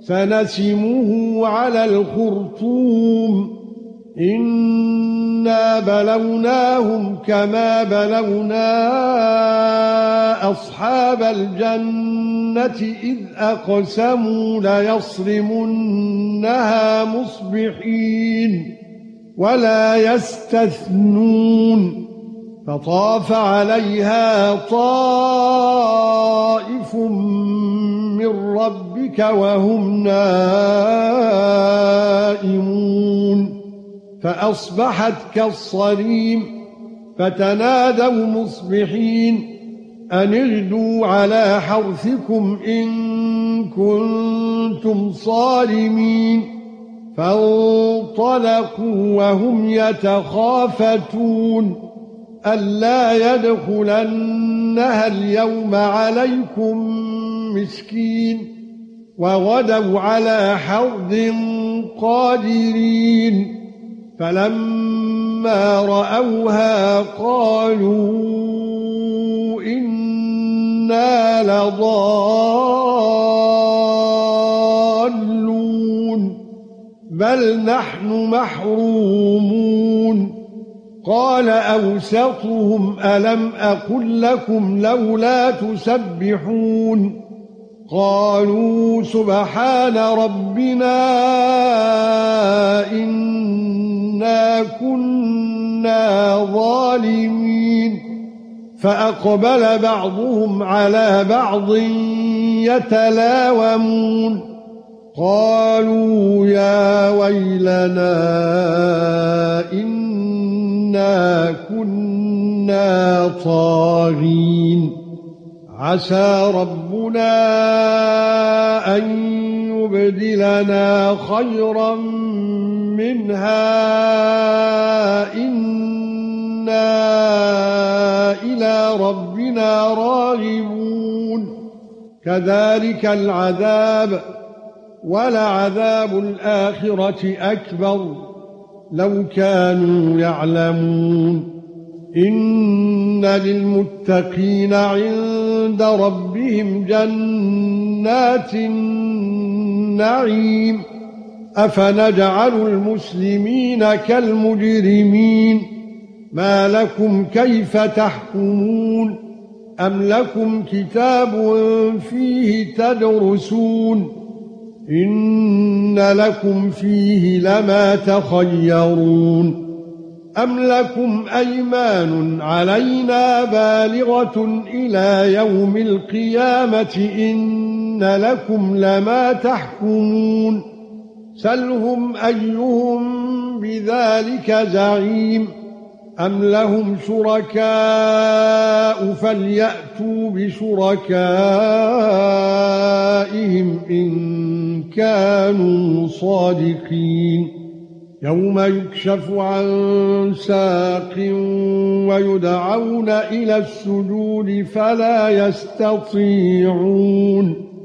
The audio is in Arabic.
سنسمه على الخرطوم إنا بلوناهم كما بلونا أصحاب الجنة إذ أقسموا ليصرمنها مصبحين ولا يستثنون فطاف عليها طائف من ربك وهم نائمون فأصبحت كالصريم فتنادوا مصبحين أن اغدوا على حرثكم إن كنتم صارمين فانطلقوا وهم يتخافتون ألا يدخلنها اليوم عليكم مسكين وغدوا على حرد قادرين فلما رأوها قالوا إنا لضالون بل نحن محرومون قال أوسطهم ألم أقل لكم لولا تسبحون قالوا سبحان ربنا إنا كنا ظالمين فأقبل بعضهم على بعض يتلاومون قالوا يا ويلنا إنا كنا طاغين عسى ربنا أن يبدلنا خيرا منها إنا إلى ربنا راغبون كذلك العذاب ولعذاب الآخرة أكبر لو كانوا يعلمون إن للمتقين عند ربهم جنات النعيم أفنجعل المسلمين كالمجرمين ما لكم كيف تحكمون أم لكم كتاب فيه تدرسون إن لكم فيه لما تخيرون أم لكم أيمان علينا بالغة إلى يوم القيامة إن لكم لما تحكمون سلهم أيهم بذلك زعيم أم لهم شركاء فليأتوا بشركائهم إن كانوا صادقين يوم يكشف عن ساق ويدعون إلى السجود فلا يستطيعون